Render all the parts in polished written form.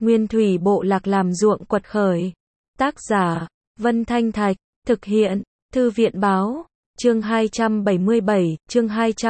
Nguyên thủy bộ lạc làm ruộng quật khởi. Tác giả, Vân Thanh Thạch, thực hiện, Thư viện báo, chương 277, chương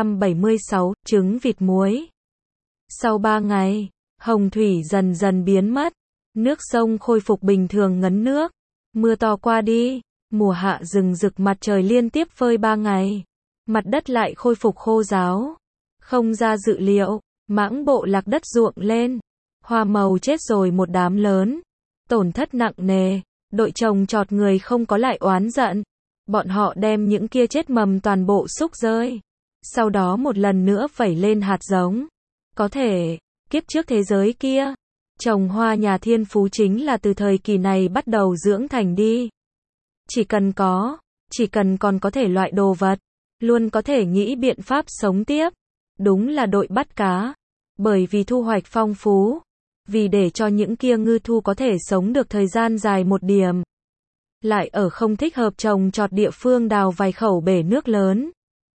276, trứng vịt muối. Sau 3 ngày, hồng thủy dần dần biến mất, nước sông khôi phục bình thường ngấn nước, mưa to qua đi, mùa hạ rừng rực mặt trời liên tiếp phơi 3 ngày, mặt đất lại khôi phục khô ráo. Không ra dự liệu, mãng bộ lạc đất ruộng lên, hoa màu chết rồi một đám lớn, tổn thất nặng nề, đội trồng trọt người không có lại oán giận, bọn họ đem những kia chết mầm toàn bộ xúc rơi, sau đó một lần nữa phẩy lên hạt giống. Có thể, kiếp trước thế giới kia, trồng hoa nhà thiên phú chính là từ thời kỳ này bắt đầu dưỡng thành đi. Chỉ cần còn có thể loại đồ vật, luôn có thể nghĩ biện pháp sống tiếp. Đúng là đội bắt cá, bởi vì thu hoạch phong phú, vì để cho những kia ngư thu có thể sống được thời gian dài một điểm. Lại ở không thích hợp trồng trọt địa phương đào vài khẩu bể nước lớn.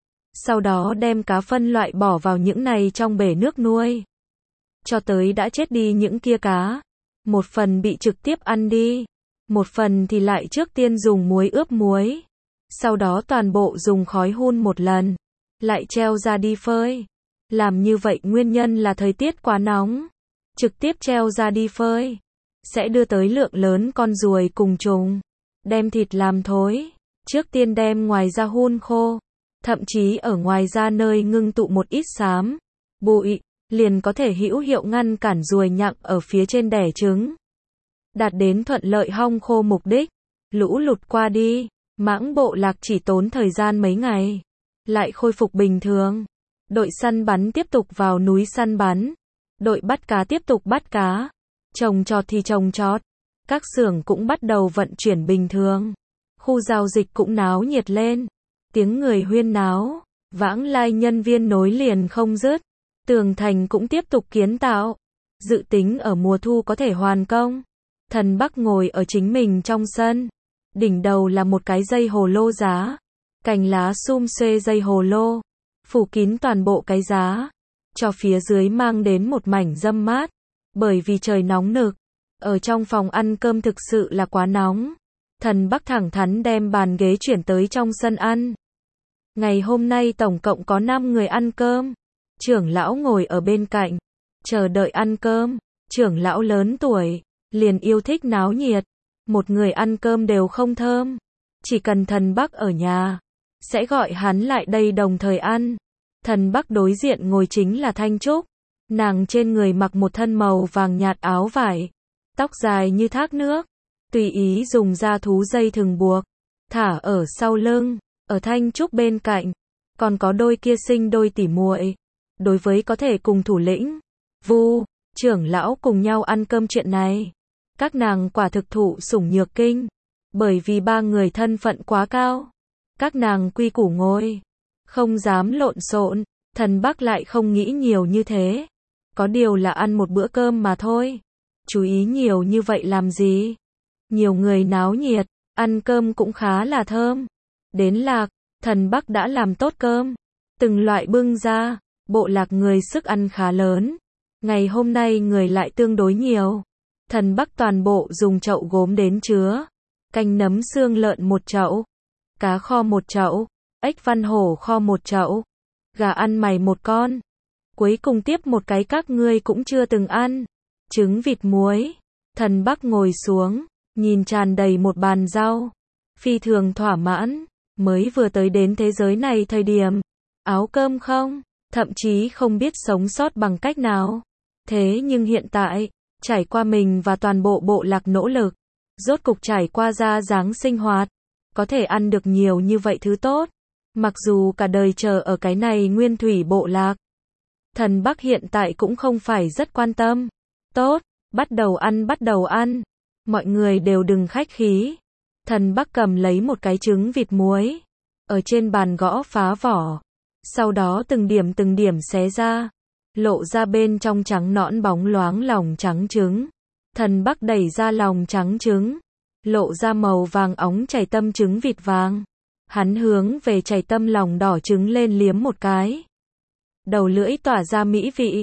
Sau đó đem cá phân loại bỏ vào những này trong bể nước nuôi. Cho tới đã chết đi những kia cá. Một phần bị trực tiếp ăn đi. Một phần thì lại trước tiên dùng muối ướp muối. Sau đó toàn bộ dùng khói hun một lần. Lại treo ra đi phơi. Làm như vậy nguyên nhân là thời tiết quá nóng. Trực tiếp treo ra đi phơi. Sẽ đưa tới lượng lớn con ruồi cùng trùng. Đem thịt làm thối. Trước tiên đem ngoài da hun khô. Thậm chí ở ngoài da nơi ngưng tụ một ít xám, bụi, liền có thể hữu hiệu ngăn cản ruồi nhặng ở phía trên đẻ trứng. Đạt đến thuận lợi hong khô mục đích. Lũ lụt qua đi, mãng bộ lạc chỉ tốn thời gian mấy ngày. Lại khôi phục bình thường. Đội săn bắn tiếp tục vào núi săn bắn. Đội bắt cá tiếp tục bắt cá. Trồng trọt thì trồng trọt. Các xưởng cũng bắt đầu vận chuyển bình thường. Khu giao dịch cũng náo nhiệt lên. Tiếng người huyên náo, vãng lai nhân viên nối liền không dứt. Tường thành cũng tiếp tục kiến tạo. Dự tính ở mùa thu có thể hoàn công. Thần Bắc ngồi ở chính mình trong sân. Đỉnh đầu là một cái dây hồ lô giá. Cành lá sum xuê dây hồ lô. Phủ kín toàn bộ cái giá. Cho phía dưới mang đến một mảnh râm mát. Bởi vì trời nóng nực. Ở trong phòng ăn cơm thực sự là quá nóng. Thần Bắc thẳng thắn đem bàn ghế chuyển tới trong sân ăn. Ngày hôm nay tổng cộng có 5 người ăn cơm. Trưởng lão ngồi ở bên cạnh, chờ đợi ăn cơm. Trưởng lão lớn tuổi, liền yêu thích náo nhiệt. Một người ăn cơm đều không thơm. Chỉ cần Thần Bắc ở nhà, sẽ gọi hắn lại đây đồng thời ăn. Thần Bắc đối diện ngồi chính là Thanh Trúc. Nàng trên người mặc một thân màu vàng nhạt áo vải. Tóc dài như thác nước. Tùy ý dùng da thú dây thừng buộc. Thả ở sau lưng. Ở Thanh Trúc bên cạnh. Còn có đôi kia sinh đôi tỉ muội. Đối với có thể cùng thủ lĩnh Vu, trưởng lão cùng nhau ăn cơm chuyện này. Các nàng quả thực thụ sủng nhược kinh. Bởi vì 3 người thân phận quá cao. Các nàng quy củ ngồi. Không dám lộn xộn. Thần Bắc lại không nghĩ nhiều như thế. Có điều là ăn một bữa cơm mà thôi. Chú ý nhiều như vậy làm gì? Nhiều người náo nhiệt, ăn cơm cũng khá là thơm. Đến lạc, Thần Bắc đã làm tốt cơm. Từng loại bưng ra, bộ lạc người sức ăn khá lớn. Ngày hôm nay người lại tương đối nhiều. Thần Bắc toàn bộ dùng chậu gốm đến chứa. Canh nấm xương lợn 1 chậu. Cá kho 1 chậu. Ếch văn hổ kho 1 chậu. Gà ăn mày 1 con. Cuối cùng tiếp một cái các ngươi cũng chưa từng ăn. Trứng vịt muối. Thần Bắc ngồi xuống, nhìn tràn đầy một bàn rau. Phi thường thỏa mãn. Mới vừa tới đến thế giới này thời điểm. Áo cơm không. Thậm chí không biết sống sót bằng cách nào. Thế nhưng hiện tại, trải qua mình và toàn bộ bộ lạc nỗ lực. Rốt cục trải qua ra dáng sinh hoạt. Có thể ăn được nhiều như vậy thứ tốt. Mặc dù cả đời chờ ở cái này nguyên thủy bộ lạc. Thần Bắc hiện tại cũng không phải rất quan tâm. Tốt, bắt đầu ăn. Mọi người đều đừng khách khí. Thần Bắc cầm lấy một cái trứng vịt muối. Ở trên bàn gõ phá vỏ. Sau đó từng điểm xé ra. Lộ ra bên trong trắng nõn bóng loáng lòng trắng trứng. Thần Bắc đẩy ra lòng trắng trứng. Lộ ra màu vàng óng chảy tâm trứng vịt vàng. Hắn hướng về chảy tâm lòng đỏ trứng lên liếm một cái. Đầu lưỡi tỏa ra mỹ vị.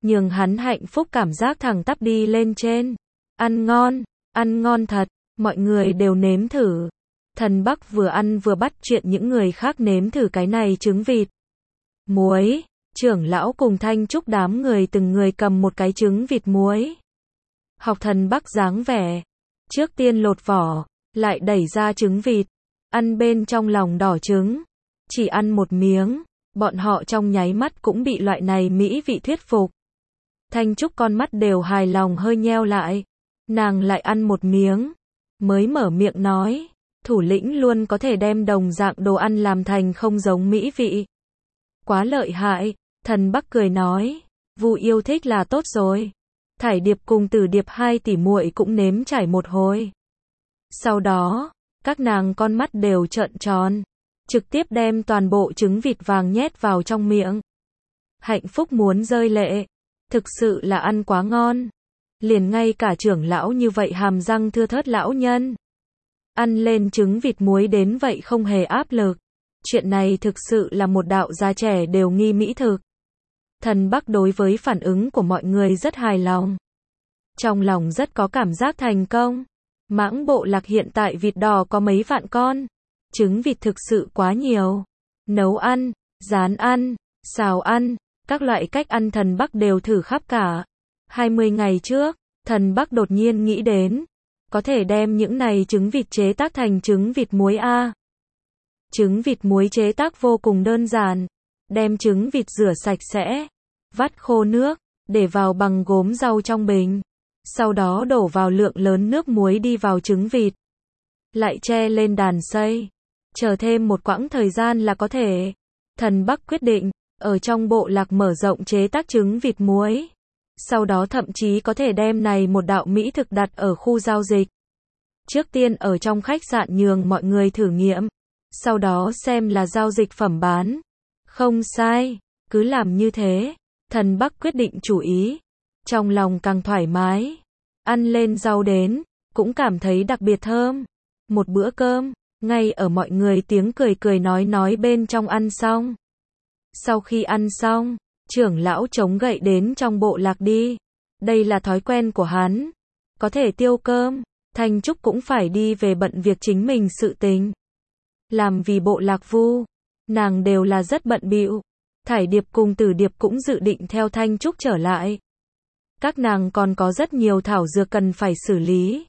nhường hắn hạnh phúc cảm giác thẳng tắp đi lên trên. Ăn ngon thật, mọi người đều nếm thử. Thần Bắc vừa ăn vừa bắt chuyện những người khác nếm thử cái này trứng vịt muối. Trưởng lão cùng Thanh Trúc đám người từng người cầm một cái trứng vịt muối. Học Thần Bắc dáng vẻ, trước tiên lột vỏ, lại đẩy ra trứng vịt, ăn bên trong lòng đỏ trứng. Chỉ ăn một miếng, bọn họ trong nháy mắt cũng bị loại này mỹ vị thuyết phục. Thanh Trúc con mắt đều hài lòng hơi nheo lại, nàng lại ăn một miếng, mới mở miệng nói, thủ lĩnh luôn có thể đem đồng dạng đồ ăn làm thành không giống mỹ vị. Quá lợi hại, Thần Bắc cười nói, Vu yêu thích là tốt rồi. Thải Điệp cùng Tử Điệp hai tỷ muội cũng nếm trải một hồi. Sau đó, các nàng con mắt đều trợn tròn, trực tiếp đem toàn bộ trứng vịt vàng nhét vào trong miệng. Hạnh phúc muốn rơi lệ, thực sự là ăn quá ngon. Liền ngay cả trưởng lão như vậy hàm răng thưa thớt lão nhân, ăn lên trứng vịt muối đến vậy không hề áp lực. Chuyện này thực sự là một đạo gia trẻ đều nghi mỹ thực. Thần Bắc đối với phản ứng của mọi người rất hài lòng. Trong lòng rất có cảm giác thành công. Mãng bộ lạc hiện tại vịt đỏ có mấy vạn con. Trứng vịt thực sự quá nhiều. Nấu ăn, rán ăn, xào ăn, các loại cách ăn Thần Bắc đều thử khắp cả. 20 ngày trước, Thần Bắc đột nhiên nghĩ đến, có thể đem những này trứng vịt chế tác thành trứng vịt muối a. Trứng vịt muối chế tác vô cùng đơn giản. Đem trứng vịt rửa sạch sẽ, vắt khô nước, để vào bằng gốm rau trong bình. Sau đó đổ vào lượng lớn nước muối đi vào trứng vịt. Lại che lên đàn xay. Chờ thêm một quãng thời gian là có thể. Thần Bắc quyết định, ở trong bộ lạc mở rộng chế tác trứng vịt muối. Sau đó thậm chí có thể đem này một đạo mỹ thực đặt ở khu giao dịch. Trước tiên ở trong khách sạn nhường mọi người thử nghiệm. Sau đó xem là giao dịch phẩm bán. Không sai, cứ làm như thế. Thần Bắc quyết định chủ ý. Trong lòng càng thoải mái. Ăn lên rau đến, cũng cảm thấy đặc biệt thơm. Một bữa cơm, ngay ở mọi người tiếng cười cười nói bên trong ăn xong. Sau khi ăn xong, trưởng lão chống gậy đến trong bộ lạc đi. Đây là thói quen của hắn. Có thể tiêu cơm, Thanh Trúc cũng phải đi về bận việc chính mình sự tình. Làm vì bộ lạc Vu, nàng đều là rất bận bịu. Thải Điệp cùng Tử Điệp cũng dự định theo Thanh Trúc trở lại. Các nàng còn có rất nhiều thảo dược cần phải xử lý.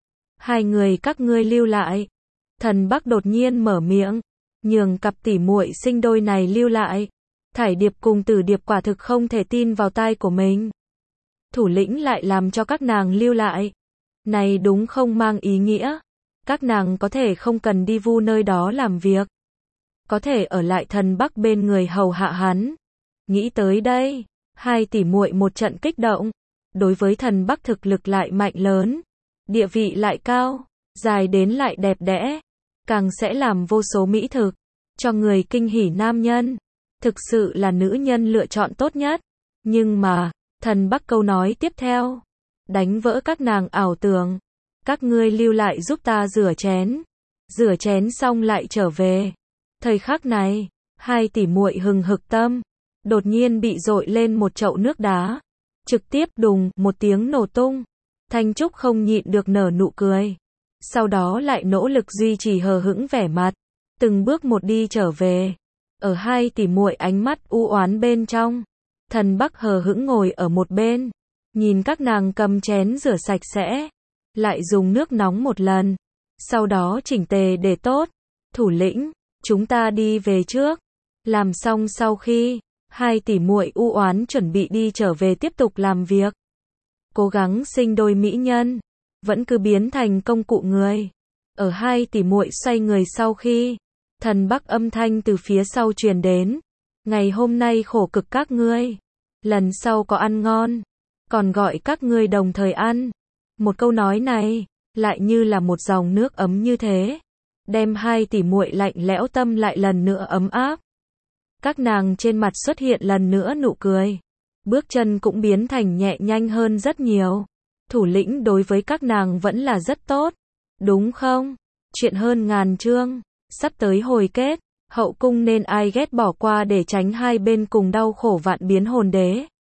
Hai người các ngươi lưu lại. Thần Bắc đột nhiên mở miệng, nhường cặp tỷ muội sinh đôi này lưu lại. Thải Điệp cùng Tử Điệp quả thực không thể tin vào tai của mình. Thủ lĩnh lại làm cho các nàng lưu lại. Này đúng không mang ý nghĩa. Các nàng có thể không cần đi Vu nơi đó làm việc. Có thể ở lại Thần Bắc bên người hầu hạ hắn. Nghĩ tới đây, hai tỷ muội một trận kích động. Đối với Thần Bắc thực lực lại mạnh lớn. Địa vị lại cao, dài đến lại đẹp đẽ. Càng sẽ làm vô số mỹ thực. Cho người kinh hỉ nam nhân. Thực sự là nữ nhân lựa chọn tốt nhất. Nhưng mà, Thần Bắc câu nói tiếp theo. Đánh vỡ các nàng ảo tưởng. Các ngươi lưu lại giúp ta rửa chén. Rửa chén xong lại trở về. Thời khắc này, hai tỷ muội hừng hực tâm. Đột nhiên bị dội lên một chậu nước đá. Trực tiếp đùng, một tiếng nổ tung. Thanh Trúc không nhịn được nở nụ cười. Sau đó lại nỗ lực duy trì hờ hững vẻ mặt. Từng bước một đi trở về. Ở hai tỷ muội ánh mắt u oán bên trong. Thần Bắc hờ hững ngồi ở một bên. Nhìn các nàng cầm chén rửa sạch sẽ. Lại dùng nước nóng một lần. Sau đó chỉnh tề để tốt. Thủ lĩnh, chúng ta đi về trước. Làm xong sau khi, hai tỷ muội u oán chuẩn bị đi trở về tiếp tục làm việc. Cố gắng sinh đôi mỹ nhân. Vẫn cứ biến thành công cụ người. Ở hai tỷ muội xoay người sau khi, Thần Bắc âm thanh từ phía sau truyền đến. Ngày hôm nay khổ cực các ngươi. Lần sau có ăn ngon. Còn gọi các ngươi đồng thời ăn. Một câu nói này, lại như là một dòng nước ấm như thế. Đem hai tỷ muội lạnh lẽo tâm lại lần nữa ấm áp. Các nàng trên mặt xuất hiện lần nữa nụ cười. Bước chân cũng biến thành nhẹ nhanh hơn rất nhiều. Thủ lĩnh đối với các nàng vẫn là rất tốt. Đúng không? Chuyện hơn ngàn chương. Sắp tới hồi kết. Hậu cung nên ai ghét bỏ qua để tránh hai bên cùng đau khổ vạn biến hồn đế.